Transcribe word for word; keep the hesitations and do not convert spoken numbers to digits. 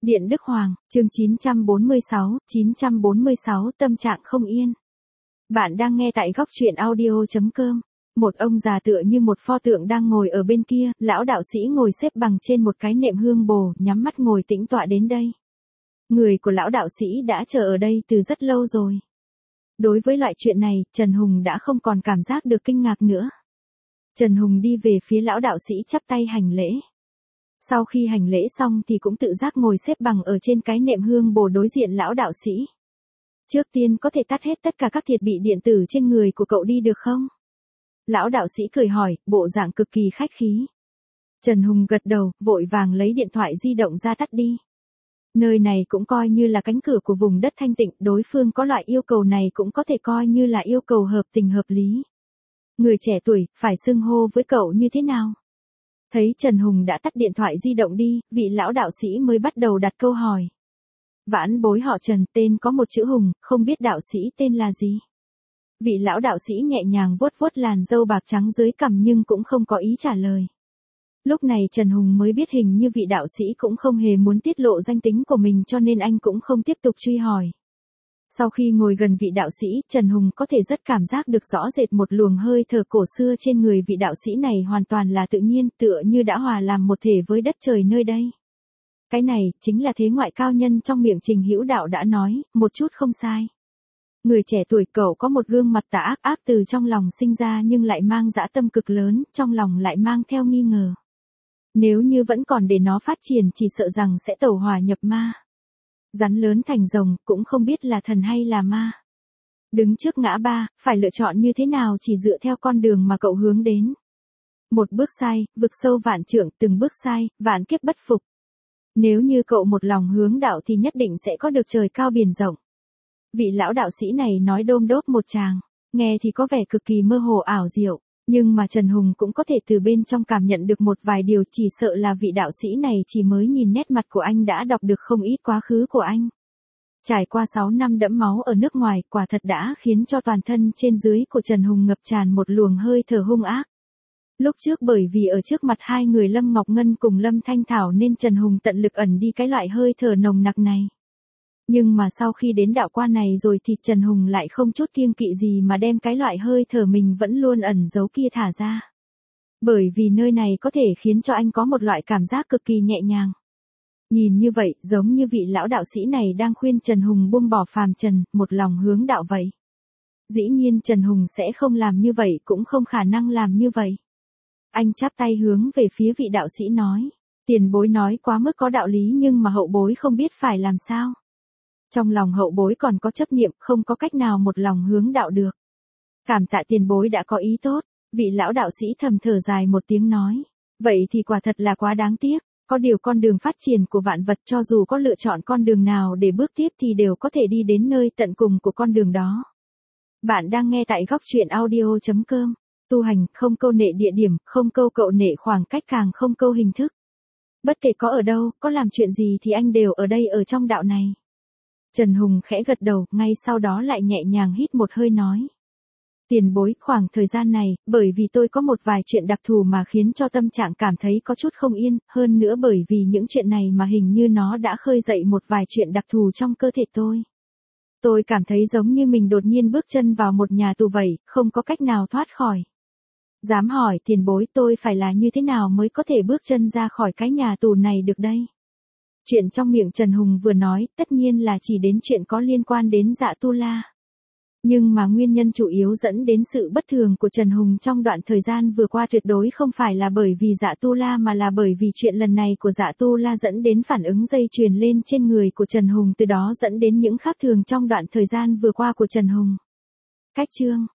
Điện Đức Hoàng, chương chín trăm bốn mươi sáu, chín trăm bốn mươi sáu tâm trạng không yên. Bạn đang nghe tại góc truyện audio chấm com. Một ông già tựa như một pho tượng đang ngồi ở bên kia, lão đạo sĩ ngồi xếp bằng trên một cái nệm hương bồ, nhắm mắt ngồi tĩnh tọa đến đây. Người của lão đạo sĩ đã chờ ở đây từ rất lâu rồi. Đối với loại chuyện này, Trần Hùng đã không còn cảm giác được kinh ngạc nữa. Trần Hùng đi về phía lão đạo sĩ chắp tay hành lễ. Sau khi hành lễ xong thì cũng tự giác ngồi xếp bằng ở trên cái nệm hương bồ đối diện lão đạo sĩ. Trước tiên có thể tắt hết tất cả các thiết bị điện tử trên người của cậu đi được không? Lão đạo sĩ cười hỏi, bộ dạng cực kỳ khách khí. Trần Hùng gật đầu, vội vàng lấy điện thoại di động ra tắt đi. Nơi này cũng coi như là cánh cửa của vùng đất thanh tịnh, đối phương có loại yêu cầu này cũng có thể coi như là yêu cầu hợp tình hợp lý. Người trẻ tuổi, phải xưng hô với cậu như thế nào? Thấy Trần Hùng đã tắt điện thoại di động đi, vị lão đạo sĩ mới bắt đầu đặt câu hỏi. Vãn bối họ Trần, tên có một chữ Hùng, không biết đạo sĩ tên là gì? Vị lão đạo sĩ nhẹ nhàng vuốt vuốt làn râu bạc trắng dưới cằm nhưng cũng không có ý trả lời. Lúc này Trần Hùng mới biết hình như vị đạo sĩ cũng không hề muốn tiết lộ danh tính của mình cho nên anh cũng không tiếp tục truy hỏi. Sau khi ngồi gần vị đạo sĩ, Trần Hùng có thể rất cảm giác được rõ rệt một luồng hơi thở cổ xưa trên người vị đạo sĩ này hoàn toàn là tự nhiên, tựa như đã hòa làm một thể với đất trời nơi đây. Cái này, chính là thế ngoại cao nhân trong miệng Trình Hữu Đạo đã nói, một chút không sai. Người trẻ tuổi cậu có một gương mặt tà ác ác từ trong lòng sinh ra nhưng lại mang dã tâm cực lớn, trong lòng lại mang theo nghi ngờ. Nếu như vẫn còn để nó phát triển chỉ sợ rằng sẽ tẩu hỏa nhập ma. Rắn lớn thành rồng, cũng không biết là thần hay là ma. Đứng trước ngã ba, phải lựa chọn như thế nào chỉ dựa theo con đường mà cậu hướng đến. Một bước sai, vực sâu vạn trượng, từng bước sai, vạn kiếp bất phục. Nếu như cậu một lòng hướng đạo thì nhất định sẽ có được trời cao biển rộng. Vị lão đạo sĩ này nói đôm đốp một tràng, nghe thì có vẻ cực kỳ mơ hồ ảo diệu. Nhưng mà Trần Hùng cũng có thể từ bên trong cảm nhận được một vài điều, chỉ sợ là vị đạo sĩ này chỉ mới nhìn nét mặt của anh đã đọc được không ít quá khứ của anh. Trải qua sáu năm đẫm máu ở nước ngoài, quả thật đã khiến cho toàn thân trên dưới của Trần Hùng ngập tràn một luồng hơi thở hung ác. Lúc trước bởi vì ở trước mặt hai người Lâm Ngọc Ngân cùng Lâm Thanh Thảo nên Trần Hùng tận lực ẩn đi cái loại hơi thở nồng nặc này. Nhưng mà sau khi đến đạo quan này rồi thì Trần Hùng lại không chút kiêng kỵ gì mà đem cái loại hơi thở mình vẫn luôn ẩn giấu kia thả ra. Bởi vì nơi này có thể khiến cho anh có một loại cảm giác cực kỳ nhẹ nhàng. Nhìn như vậy, giống như vị lão đạo sĩ này đang khuyên Trần Hùng buông bỏ phàm trần, một lòng hướng đạo vậy. Dĩ nhiên Trần Hùng sẽ không làm như vậy, cũng không khả năng làm như vậy. Anh chắp tay hướng về phía vị đạo sĩ nói, tiền bối nói quá mức có đạo lý nhưng mà hậu bối không biết phải làm sao. Trong lòng hậu bối còn có chấp niệm, không có cách nào một lòng hướng đạo được. Cảm tạ tiền bối đã có ý tốt, vị lão đạo sĩ thầm thở dài một tiếng nói. Vậy thì quả thật là quá đáng tiếc, có điều con đường phát triển của vạn vật cho dù có lựa chọn con đường nào để bước tiếp thì đều có thể đi đến nơi tận cùng của con đường đó. Bạn đang nghe tại góc truyện audio chấm com, tu hành không câu nệ địa điểm, không câu cậu nệ khoảng cách, càng không câu hình thức. Bất kể có ở đâu, có làm chuyện gì thì anh đều ở đây ở trong đạo này. Trần Hùng khẽ gật đầu, ngay sau đó lại nhẹ nhàng hít một hơi nói. Tiền bối, khoảng thời gian này, bởi vì tôi có một vài chuyện đặc thù mà khiến cho tâm trạng cảm thấy có chút không yên, hơn nữa bởi vì những chuyện này mà hình như nó đã khơi dậy một vài chuyện đặc thù trong cơ thể tôi. Tôi cảm thấy giống như mình đột nhiên bước chân vào một nhà tù vậy, không có cách nào thoát khỏi. Dám hỏi tiền bối tôi phải là như thế nào mới có thể bước chân ra khỏi cái nhà tù này được đây? Chuyện trong miệng Trần Hùng vừa nói, tất nhiên là chỉ đến chuyện có liên quan đến Dạ Tu La. Nhưng mà nguyên nhân chủ yếu dẫn đến sự bất thường của Trần Hùng trong đoạn thời gian vừa qua tuyệt đối không phải là bởi vì Dạ Tu La mà là bởi vì chuyện lần này của Dạ Tu La dẫn đến phản ứng dây chuyền lên trên người của Trần Hùng, từ đó dẫn đến những khác thường trong đoạn thời gian vừa qua của Trần Hùng. Cách chương